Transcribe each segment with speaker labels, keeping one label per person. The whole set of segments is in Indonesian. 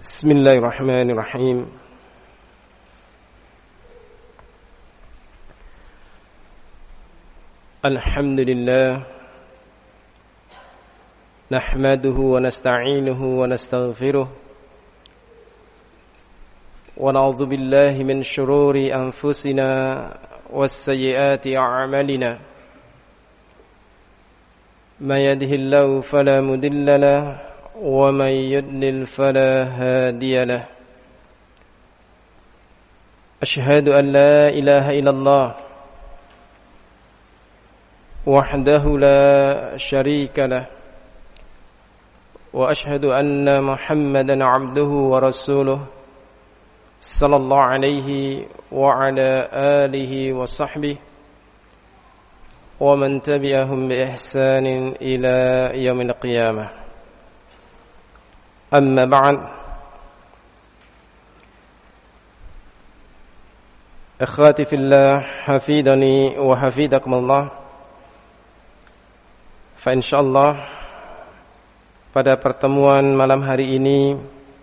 Speaker 1: Bismillahirrahmanirrahim. Alhamdulillah. Nahmaduhu wa nasta'inuhu wa nastaghfiruh. Wa na'udzu billahi min shururi anfusina was sayyiati a'malina. May yahdihillahu fala mudilla lahu ومن يضلل فلا هادي له أشهد أن لا إله إلا الله وحده لا شريك له وأشهد أن محمدا عبده ورسوله صلى الله عليه وعلى آله وصحبه ومن تبعهم بإحسان إلى يوم القيامة. Amma ba'd. Akhwati fillah, hafidhani wa hafidakumullah. Fa insyaallah pada pertemuan malam hari ini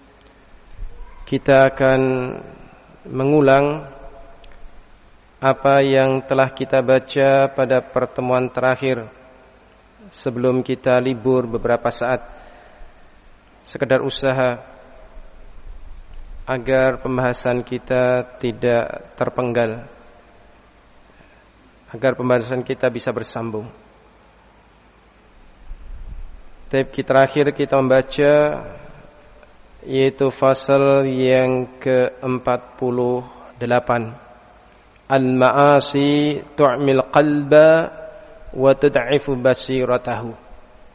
Speaker 1: kita akan mengulang apa yang telah kita baca pada pertemuan terakhir sebelum kita libur beberapa saat. Sekedar usaha agar pembahasan kita tidak terpenggal, agar pembahasan kita bisa bersambung. Terakhir kita membaca yaitu fasal yang ke-48, Al-ma'asi tu'mil qalba wa tud'ifu basiratahu.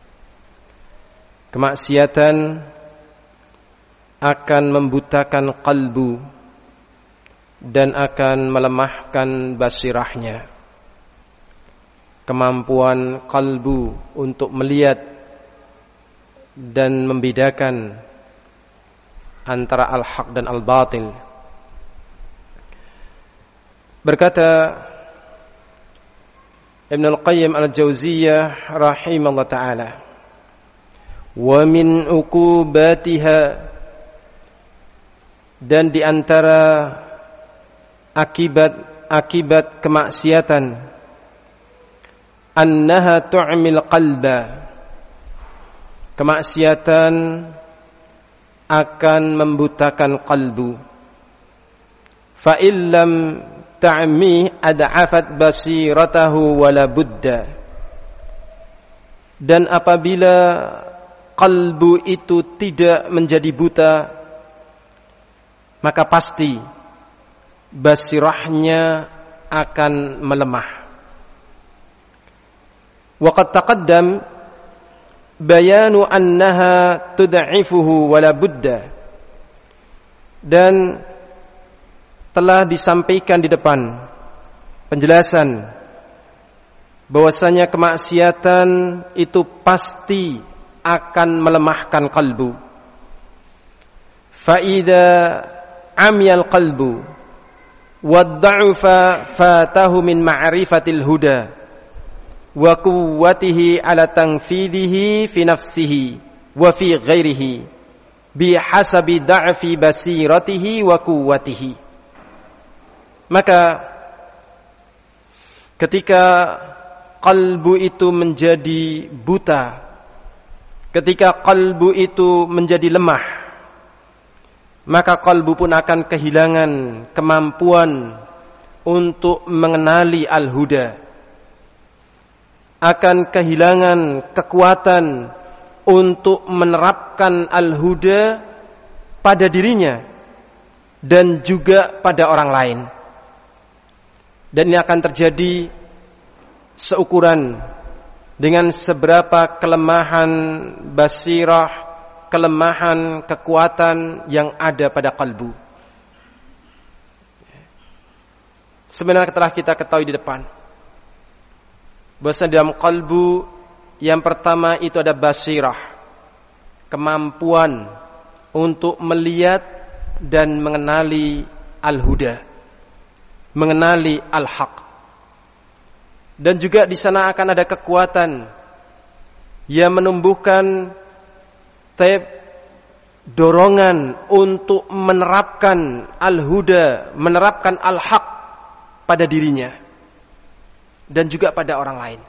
Speaker 1: Kemaksiatan akan membutakan kalbu dan akan melemahkan basirahnya. Kemampuan kalbu untuk melihat dan membedakan antara al-haq dan al-batil. Berkata Ibn al-Qayyim al-Jauziyah rahimahullah ta'ala, wa min uqubatiha, dan di antara akibat kemaksiatan, annaha tu'mil qalba, kemaksiatan akan membutakan kalbu. Fa illam ta'mi ad'afat basiratahu wala budda, dan apabila kalbu itu tidak menjadi buta, maka pasti basirahnya akan melemah. Wa qad taqaddam bayanu annaha tud'ifuhu wala budda, dan telah disampaikan di depan penjelasan bahwasanya kemaksiatan itu pasti akan melemahkan kalbu. Fa'idha amyal qalbu wadda'ufa fatahu min ma'rifatil huda wa quwwatihi ala tanfidhihi fi nafsihi wa fi ghairihi bihasabi da'fi basiratihi wa quwwatihi. Maka ketika kalbu itu menjadi buta, ketika kalbu itu menjadi lemah, maka kalbu pun akan kehilangan kemampuan untuk mengenali al-huda, akan kehilangan kekuatan untuk menerapkan al-huda pada dirinya dan juga pada orang lain. Dan ini akan terjadi seukuran dengan seberapa kelemahan basirah, kelemahan kekuatan yang ada pada kalbu. Sebenarnya telah kita ketahui di depan, bahwa dalam kalbu yang pertama itu ada basirah, kemampuan untuk melihat dan mengenali al-huda, mengenali al-haq. Dan juga di sana akan ada kekuatan yang menumbuhkan dorongan untuk menerapkan al-huda, menerapkan al-haq pada dirinya dan juga pada orang lain.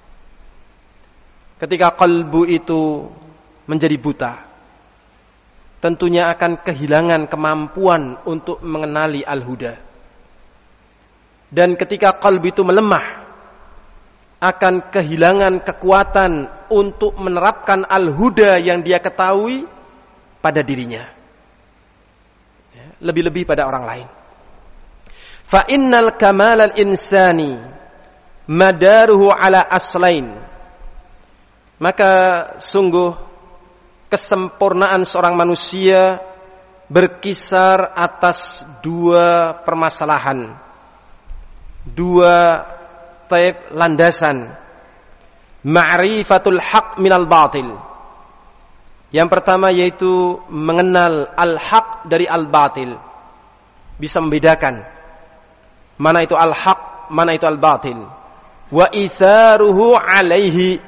Speaker 1: Ketika qalbu itu menjadi buta, tentunya akan kehilangan kemampuan untuk mengenali al-huda. Dan ketika qalbu itu melemah, akan kehilangan kekuatan untuk menerapkan al-huda yang dia ketahui pada dirinya. Lebih-lebih pada orang lain. Fa innal kamalal insani madaruhu ala aslain. Maka sungguh kesempurnaan seorang manusia berkisar atas dua permasalahan, dua type landasan. Ma'rifatul haq minal batil. Yang pertama yaitu mengenal al-haq dari al-batil. Bisa membedakan mana itu al-haq, mana itu al-batil. Wa itharuhu alaihi.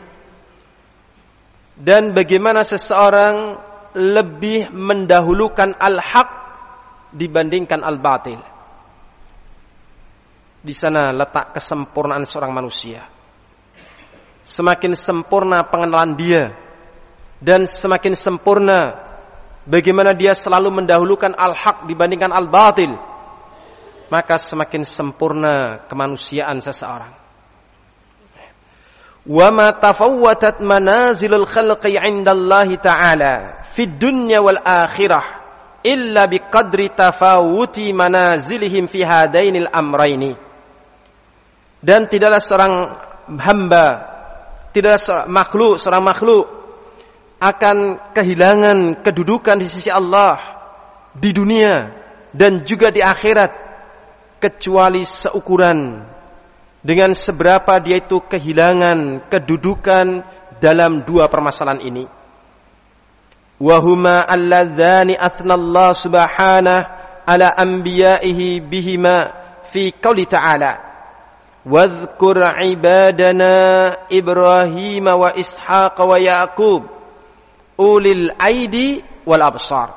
Speaker 1: Dan bagaimana seseorang lebih mendahulukan al-haq dibandingkan al-batil. Di sana letak kesempurnaan seorang manusia. Semakin sempurna pengenalan dia dan semakin sempurna bagaimana dia selalu mendahulukan al-haq dibandingkan al-batil, maka semakin sempurna kemanusiaan seseorang. Wa ma tafawwatat manazilul khalqi 'indallahi ta'ala fid dunya wal akhirah illa biqadri tafawuti manazilihim fi hadainil amrayni. Dan tidaklah seorang hamba, tidaklah seorang makhluk akan kehilangan kedudukan di sisi Allah di dunia dan juga di akhirat kecuali seukuran dengan seberapa dia itu kehilangan kedudukan dalam dua permasalahan ini. Wa huma alladzani athnallahu subhanahu ala anbiya'ihi bihima fi qouli ta'ala wadhkur ibadana Ibrahim wa Ishaq wa Yaqub ulil aidi wal absar.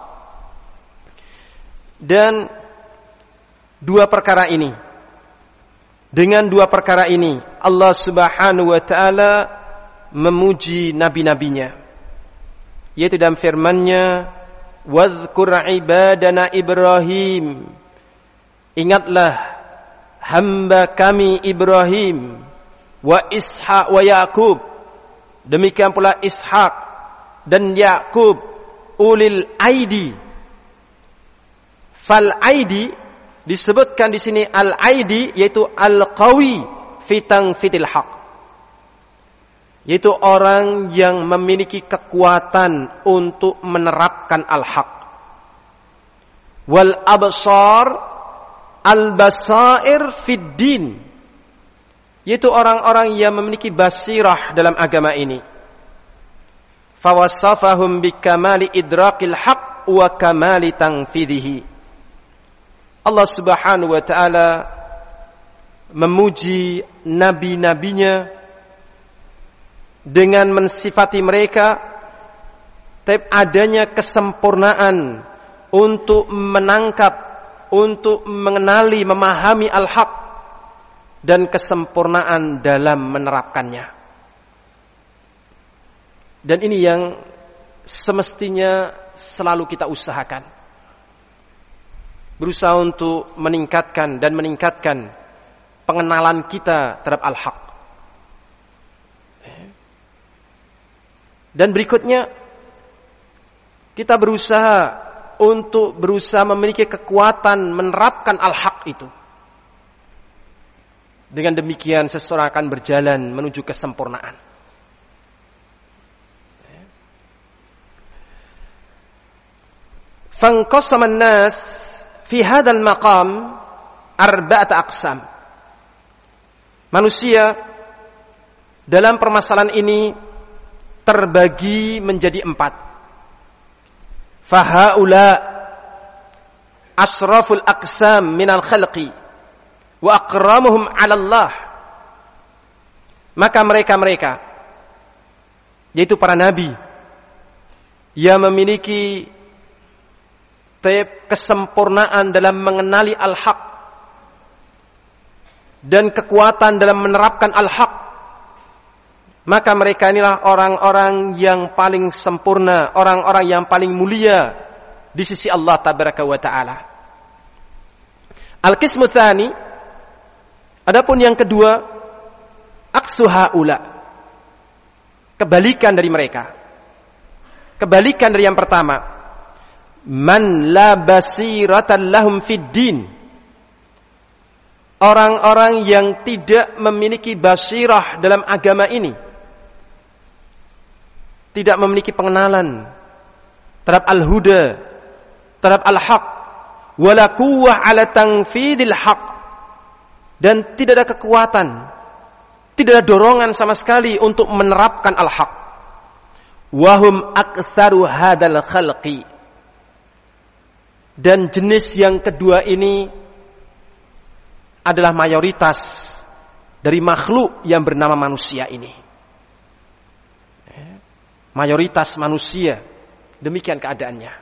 Speaker 1: Dan dua perkara ini, dengan dua perkara ini Allah Subhanahu wa taala memuji nabi-nabinya, yaitu dalam firman-Nya wadhkur ibadana Ibrahim, ingatlah hamba kami Ibrahim, wa Ishaq wa Yaqub, demikian pula Ishaq dan Yaqub, ulil aidi. Fal aidi disebutkan di sini al aidi yaitu al qawi fi tanfitil haq, yaitu orang yang memiliki kekuatan untuk menerapkan al haq. Wal absar al-basair fid din, yaitu orang-orang yang memiliki basirah dalam agama ini. Fawasafahum bikamali idrakil haq wa kamali tanfidhihi. Allah Subhanahu wa taala memuji nabi-nabinya dengan mensifati mereka adanya kesempurnaan untuk menangkap, untuk mengenali, memahami al-haq dan kesempurnaan dalam menerapkannya. Dan ini yang semestinya selalu kita usahakan. Berusaha untuk meningkatkan pengenalan kita terhadap al-haq. Dan berikutnya kita berusaha memiliki kekuatan menerapkan al-haq itu. Dengan demikian seseorang akan berjalan menuju kesempurnaan. Fanqasama an-nas fi hadzal maqam arba'ata aqsam. Manusia dalam permasalahan ini terbagi menjadi 4. Fahaula asraful aqsam minal khalqi wa akramuhum 'ala Allah. Maka mereka yaitu para nabi yang memiliki kesempurnaan dalam mengenali al-haq dan kekuatan dalam menerapkan al-haq, maka mereka inilah orang-orang yang paling sempurna, orang-orang yang paling mulia di sisi Allah tabaraka wa ta'ala. Al-qismu tsani, adapun yang kedua, aksu haula, kebalikan dari mereka. Kebalikan dari yang pertama, man la basiratan lahum fid din, orang-orang yang tidak memiliki basirah dalam agama ini, tidak memiliki pengenalan terhadap al-huda, terhadap al-haq, wala quwwah ala tanfidil haq, dan tidak ada kekuatan, tidak ada dorongan sama sekali untuk menerapkan al-haq. Wahum aktsaru hadzal khalqi, dan jenis yang kedua ini adalah mayoritas dari makhluk yang bernama manusia ini. Mayoritas manusia demikian keadaannya.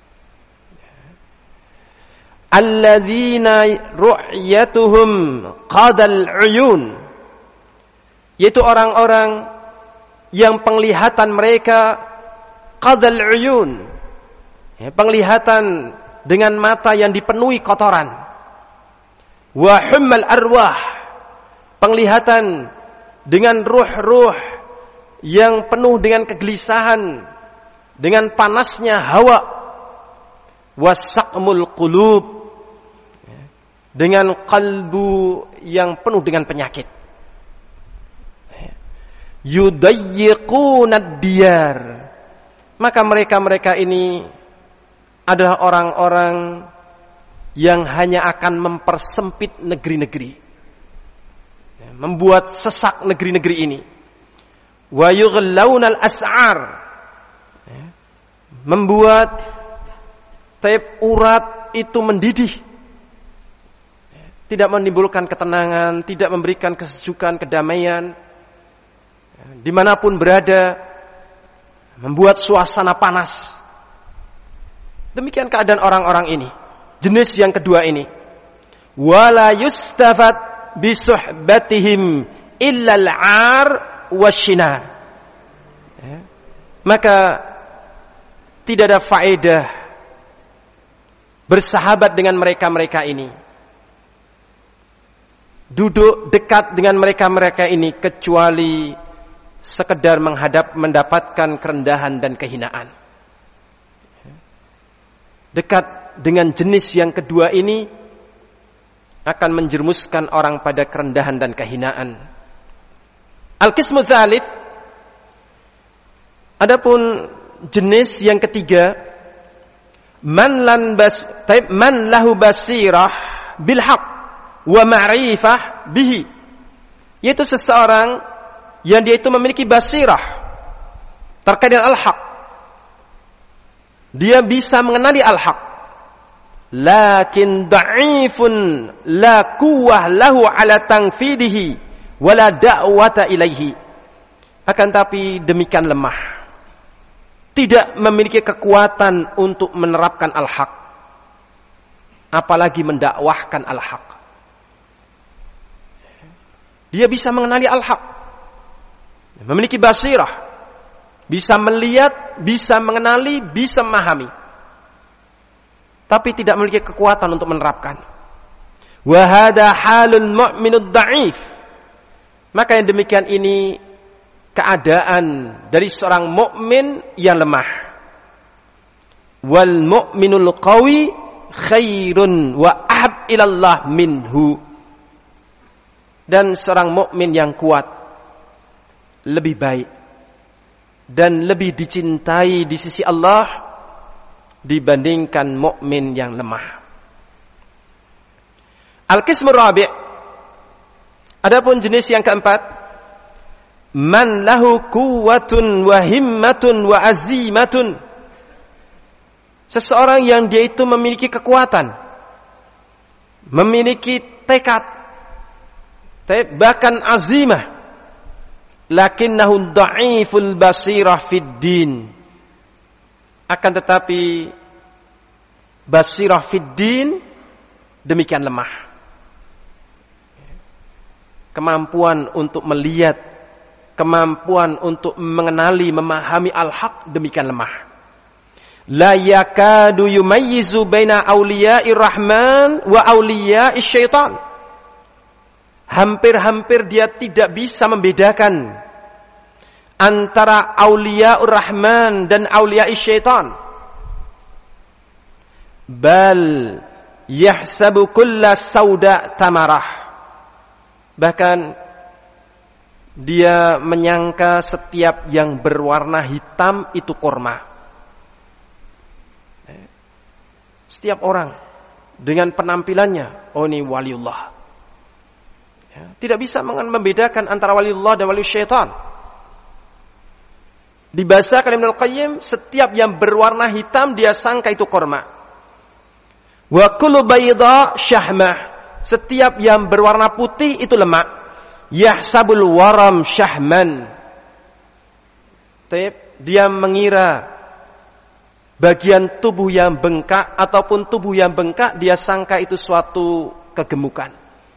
Speaker 1: Alladzina ru'yatuhum qadal uyun, yaitu orang-orang yang penglihatan mereka qadal uyun, penglihatan dengan mata yang dipenuhi kotoran. Wa hummal arwah, penglihatan dengan ruh-ruh yang penuh dengan kegelisahan, dengan panasnya hawa. Wasaqmul qulub, dengan kalbu yang penuh dengan penyakit. Yudayyiqunad diyar, maka mereka-mereka ini adalah orang-orang yang hanya akan mempersempit negeri-negeri, membuat sesak negeri-negeri ini. Wa yughlawnal as'ar, membuat urat itu mendidih, tidak menimbulkan ketenangan, tidak memberikan kesejukan, kedamaian, dimanapun berada, membuat suasana panas. Demikian keadaan orang-orang ini, jenis yang kedua ini. Wala yustafad bisuhbatihim illa al-'ar wasyinar, maka tidak ada faedah bersahabat dengan mereka-mereka ini, duduk dekat dengan mereka-mereka ini, kecuali sekedar mendapatkan kerendahan dan kehinaan. Dekat dengan jenis yang kedua ini akan menjerumuskan orang pada kerendahan dan kehinaan. Al-qismu tsalits, adapun jenis yang ketiga, man lahu basirah bil haq wa ma'rifah bihi, yaitu seseorang yang dia itu memiliki basirah terkait dengan al-haq, dia bisa mengenali al-haq, lakin da'ifun la quwwah lahu ala tanfidihi wala da'wata ilaihi, akan tapi demikian lemah, tidak memiliki kekuatan untuk menerapkan al-haq, apalagi mendakwahkan al-haq. Dia bisa mengenali al-haq, memiliki basirah, bisa melihat, bisa mengenali, bisa memahami, tapi tidak memiliki kekuatan untuk menerapkan. Wa hadha halul mu'minud da'if, maka yang demikian ini keadaan dari seorang mukmin yang lemah. Wal mu'minul qawi khairun wa ahab ilallah minhu, dan seorang mukmin yang kuat lebih baik dan lebih dicintai di sisi Allah dibandingkan mukmin yang lemah. Al-qismu rabi', adapun jenis yang keempat, man lahu quwwatun wa himmatun wa azimatun, seseorang yang dia itu memiliki kekuatan, memiliki tekad, bahkan azimah, lakinnahu dha'iful basirah fid din, akan tetapi basirah fid din, demikian lemah. Kemampuan untuk melihat, kemampuan untuk mengenali, memahami al-haq, demikian lemah. La yakadu yumayyizu baina awliya'ir rahman wa awliya'is syaitan. Hampir-hampir dia tidak bisa membedakan antara awliya'ur rahman dan awliya'is syaitan. Bal yahsabu kulla sauda tamarah. Bahkan dia menyangka setiap yang berwarna hitam itu kurma. Setiap orang dengan penampilannya, oh ini waliullah. Ya, tidak bisa membedakan antara waliullah dan wali syaitan. Dibahasakan Ibnu Qayyim, setiap yang berwarna hitam dia sangka itu kurma. Wa kullu bayda syahmah, setiap yang berwarna putih itu lemak. Yahsabul waram syahman, dia mengira bagian tubuh yang bengkak ataupun tubuh yang bengkak dia sangka itu suatu kegemukan.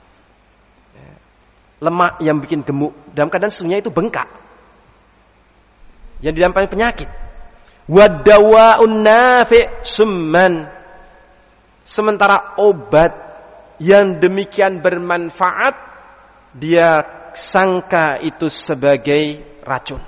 Speaker 1: Lemak yang bikin gemuk, dalam keadaan sesungguhnya itu bengkak. Yang didampingi penyakit. Wadawa'un nafi' summan. Sementara obat yang demikian bermanfaat dia sangka itu sebagai racun.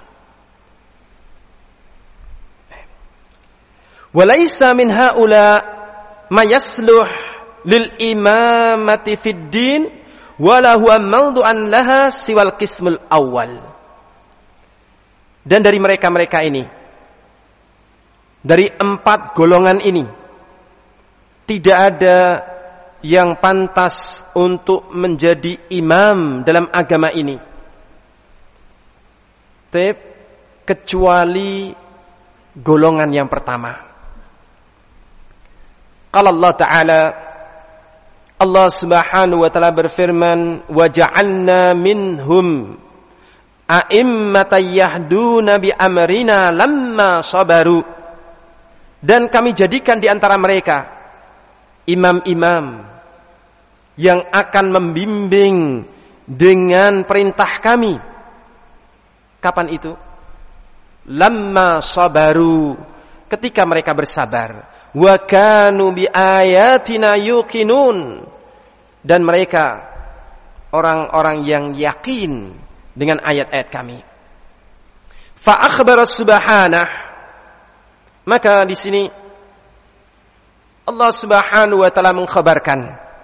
Speaker 1: Walaysa min haula ma yasluh lil imamati fid din wala huwa mawdu'an laha siwal qismul awal. Dan dari mereka-mereka ini, dari 4 golongan ini, tidak ada yang pantas untuk menjadi imam dalam agama ini, kecuali golongan yang pertama. Qala Allah Ta'ala, Allah Subhanahu wa Ta'ala berfirman, wa ja'alna minhum a'immatan yahduna bi amrina lamma sabaru. Dan kami jadikan di antara mereka imam-imam yang akan membimbing dengan perintah kami. Kapan itu? Lamma sabaru, ketika mereka bersabar. Wa kanu bi ayatina yuqinun, dan mereka orang-orang yang yakin dengan ayat-ayat kami. Fa akhbara subhanahu, maka di sini Allah Subhanahu wa taala mengkhabarkan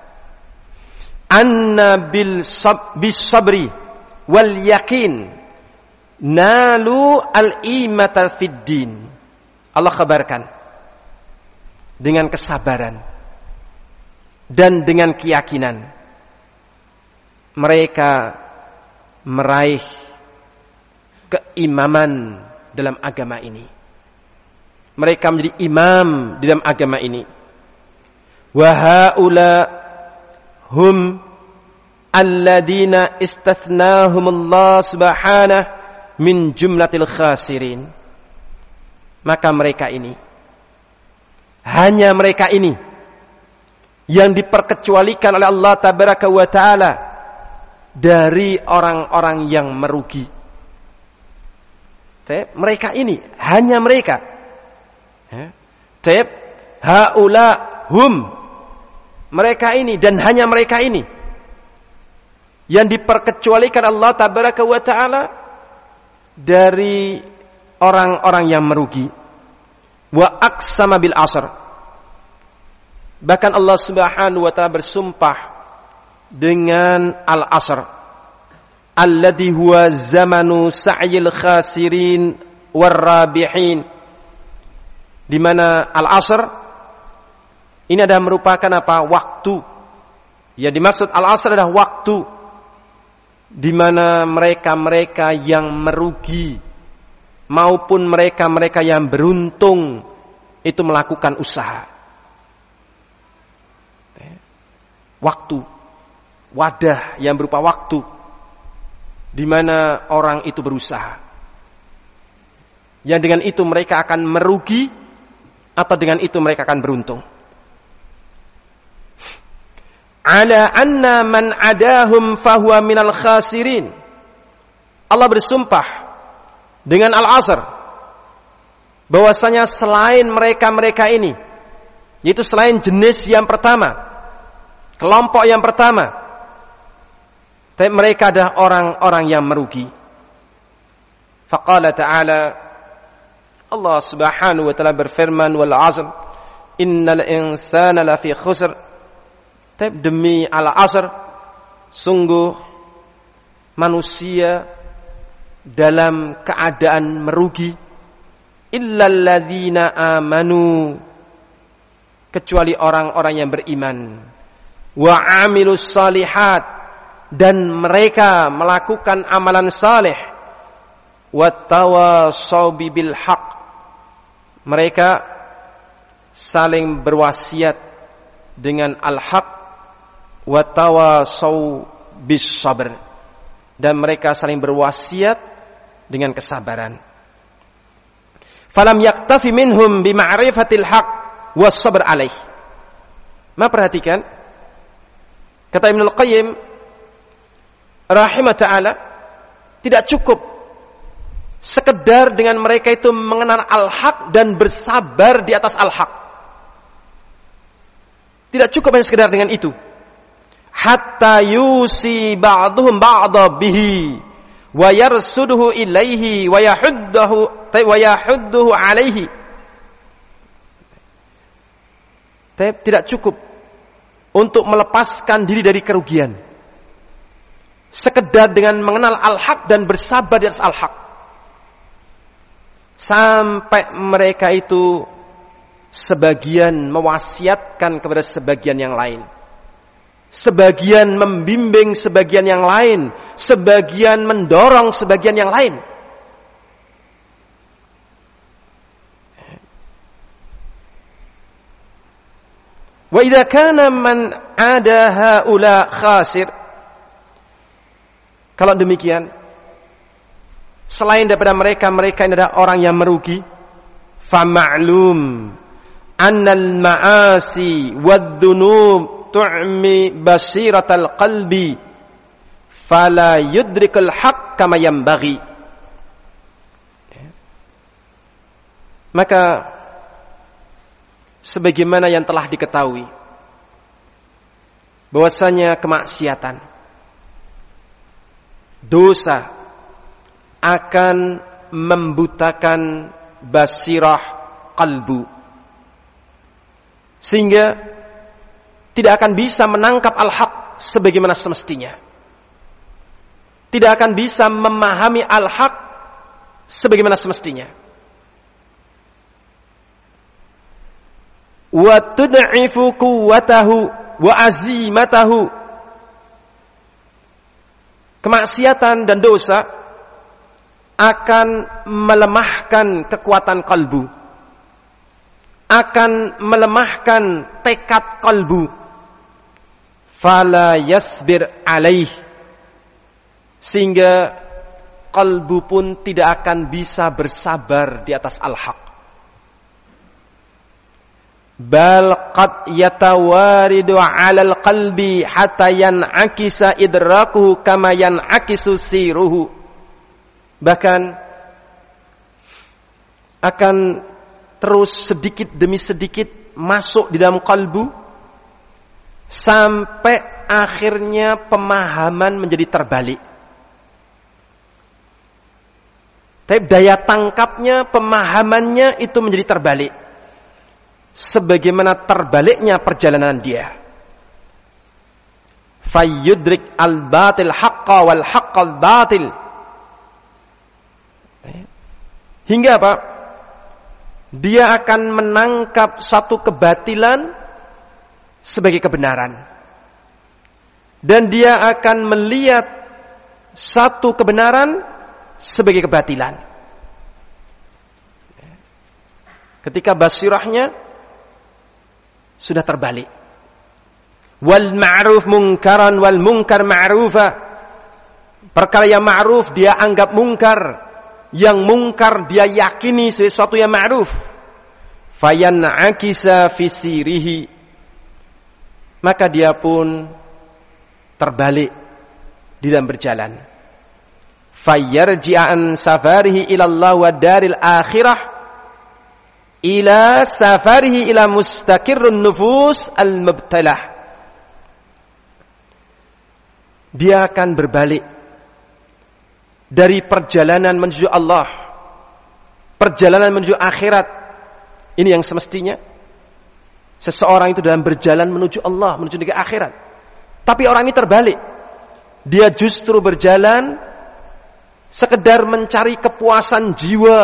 Speaker 1: anna bis sabri wal yakin nalu al-imata fid din. Allah kabarkan dengan kesabaran dan dengan keyakinan mereka meraih keimaman dalam agama ini. Mereka menjadi imam di dalam agama ini. Wa haula hum alladina istathnahumullah subhanahu min jumlatil khasirin. Maka mereka ini, hanya mereka ini yang diperkecualikan oleh Allah tabaraka wa taala dari orang-orang yang merugi. Mereka ini, hanya mereka. Haula hum, mereka ini dan hanya mereka ini yang diperkecualikan Allah tabaraka wa taala dari orang-orang yang merugi. Wa aqsama bil asr, bahkan Allah Subhanahu wa taala bersumpah dengan al-asr alladhi huwa zamanu sa'yil khasirin warrabihin, di mana al-asr ini adalah merupakan apa? Waktu. Ya, dimaksud al-asr adalah waktu di mana mereka-mereka yang merugi maupun mereka-mereka yang beruntung itu melakukan usaha. Waktu, wadah yang berupa waktu di mana orang itu berusaha. Yang dengan itu mereka akan merugi atau dengan itu mereka akan beruntung. ala anna man adahum fahuwa minal khasirin. Allah bersumpah dengan Al-Asr bahwasanya selain mereka-mereka ini, yaitu selain jenis yang pertama, kelompok yang pertama, tapi mereka adalah orang-orang yang merugi. Faqala ta'ala, Allah subhanahu wa ta'ala berfirman, wal 'asr innal insana lafi khusr. Demi al-'asr, sungguh manusia dalam keadaan merugi, illal ladzina amanu, kecuali orang-orang yang beriman, wa 'amilus shalihat, dan mereka melakukan amalan saleh, wattawassaw bil haqq, mereka saling berwasiat dengan al-haq, watawassaw bis sabr, dan mereka saling berwasiat dengan kesabaran. Falam yaktafi minhum bima'rifatil haqq was sabr alaih. Perhatikan, kata Ibnul Qayyim rahimah ta'ala, tidak cukup sekedar dengan mereka itu mengenal al-haq dan bersabar di atas al-haq. Tidak cukup hanya sekedar dengan itu. Hatta yusi ba'duhum ba'da bihi wa yarsuduhu ilaihi wa yahudduhu alaihi. Tidak cukup untuk melepaskan diri dari kerugian sekedar dengan mengenal al-haq dan bersabar di atas al-haq, sampai mereka itu sebagian mewasiatkan kepada sebagian yang lain, sebagian membimbing sebagian yang lain, sebagian mendorong sebagian yang lain. Wa idza kana man ada haula khasir, kalau demikian, selain daripada mereka ini adalah orang yang merugi, fa ma'lum annal ma'asi wad-dunub tu'mi basiratal qalbi fala yudrikul haqq kama yanbaghi. Maka sebagaimana yang telah diketahui bahwasanya kemaksiatan, dosa akan membutakan basirah qalbu, sehingga tidak akan bisa menangkap al-haq sebagaimana semestinya, tidak akan bisa memahami al-haq sebagaimana semestinya. Wa tud'ifu quwwatahu wa azimatahu. Kemaksiatan dan dosa akan melemahkan kekuatan kalbu, akan melemahkan tekad kalbu. Fala yasbir alaih, sehingga kalbu pun tidak akan bisa bersabar di atas al-haq. Bal qad yatawaridu 'alal qalbi hatta yan'akisa idrakuhu kama yan'akisu siruhu. Bahkan akan terus sedikit demi sedikit masuk di dalam kalbu sampai akhirnya pemahaman menjadi terbalik. Tapi daya tangkapnya, pemahamannya itu menjadi terbalik, sebagaimana terbaliknya perjalanan dia. Fayyudrik al-batil haqqa wal haqqal batil. Hingga apa? Dia akan menangkap satu kebatilan sebagai kebenaran, dan dia akan melihat satu kebenaran sebagai kebatilan. Ketika basirahnya sudah terbalik. Wal ma'ruf munkaran wal munkar ma'rufa. Perkara yang ma'ruf dia anggap munkar, yang munkar dia yakini sesuatu yang ma'ruf. Fayan'akisa fi sirihi. maka dia pun terbalik di dalam berjalan. Fayyarji'a an safarihi ila Allah wa daril akhirah ila safarihi ila mustaqirrun nufus al-mubtalah. Dia akan berbalik dari perjalanan menuju Allah, perjalanan menuju akhirat. Ini yang semestinya seseorang itu dalam berjalan menuju Allah, menuju negeri akhirat. Tapi orang ini terbalik. Dia justru berjalan sekedar mencari kepuasan jiwa,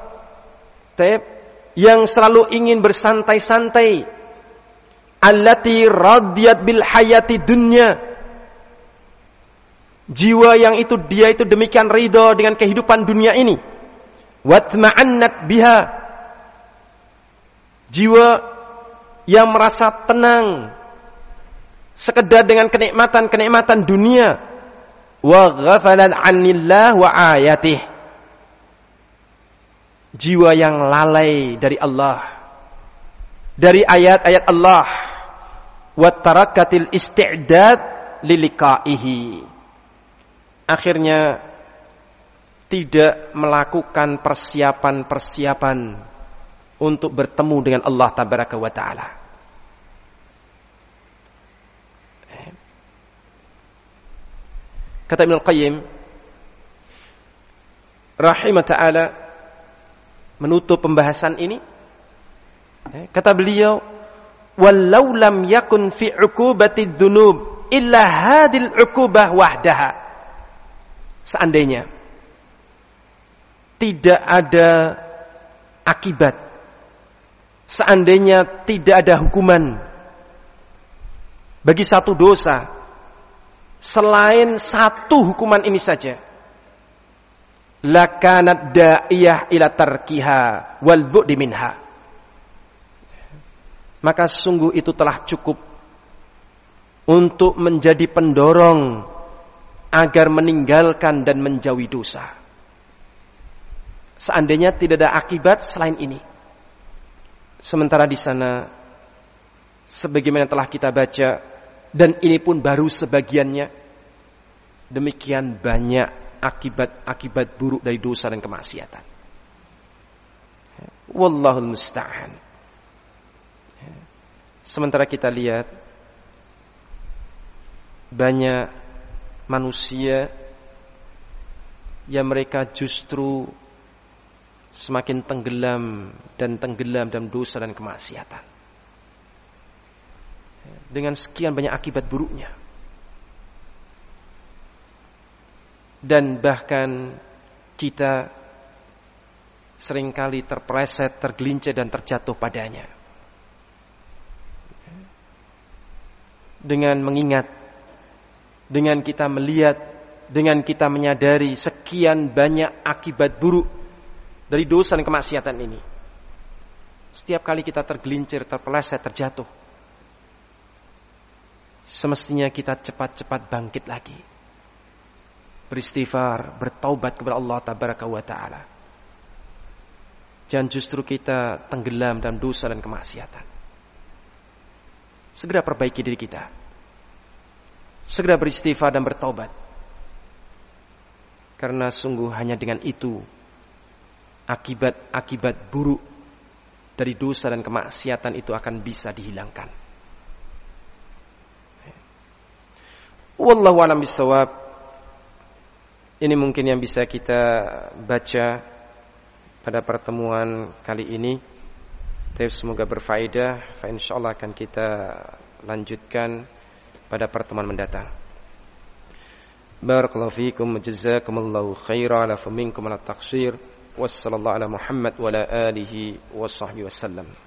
Speaker 1: yang selalu ingin bersantai-santai. Allati radiyat bil hayati dunya. Jiwa yang itu dia itu demikian ridho dengan kehidupan dunia ini. Watma'annat biha. Jiwa yang merasa tenang sekedar dengan kenikmatan-kenikmatan dunia. Wa ghafalan 'anillah wa ayatih. Jiwa yang lalai dari Allah, dari ayat-ayat Allah. Wa tarakatil isti'dad liliqa'ihi. Akhirnya tidak melakukan persiapan-persiapan untuk bertemu dengan Allah Tabaraka wa Ta'ala. Kata Ibnu Qayyim rahimah ta'ala menutup pembahasan ini, kata beliau, walau lam yakun fi 'uqubati dzunub illa hadil 'uqubah wahdaha. Seandainya tidak ada akibat, seandainya tidak ada hukuman bagi satu dosa selain satu hukuman ini saja, lakanat da'iyah ila tarkiha wal bu'di minha, maka sungguh itu telah cukup untuk menjadi pendorong agar meninggalkan dan menjauhi dosa. Seandainya tidak ada akibat selain ini. Sementara di sana, sebagaimana telah kita baca, dan ini pun baru sebagiannya, demikian banyak akibat-akibat buruk dari dosa dan kemaksiatan. Wallahul musta'an. Sementara kita lihat banyak manusia yang mereka justru semakin tenggelam dalam dosa dan kemaksiatan, dengan sekian banyak akibat buruknya. Dan bahkan kita seringkali terpeleset, tergelincir dan terjatuh padanya. Dengan mengingat, dengan kita melihat, dengan kita menyadari sekian banyak akibat buruk dari dosa dan kemaksiatan ini. Setiap kali kita tergelincir, terpeleset, terjatuh, semestinya kita cepat-cepat bangkit lagi, beristighfar, bertaubat kepada Allah Tabaraka wa Ta'ala. Jangan justru kita tenggelam dalam dosa dan kemaksiatan. Segera perbaiki diri kita, segera beristighfar dan bertaubat, karena sungguh hanya dengan itu akibat-akibat buruk dari dosa dan kemaksiatan itu akan bisa dihilangkan. Wallahu a'lam bishawab. Ini mungkin yang bisa kita baca pada pertemuan kali ini. Semoga berfaedah. Insyaallah akan kita lanjutkan pada pertemuan mendatang. Barakallahu fiikum, jazakumullahu khairan, ala faminkum ala taqsir. Wassallallahu ala Muhammad wa ala alihi wa sahbihi wasallam.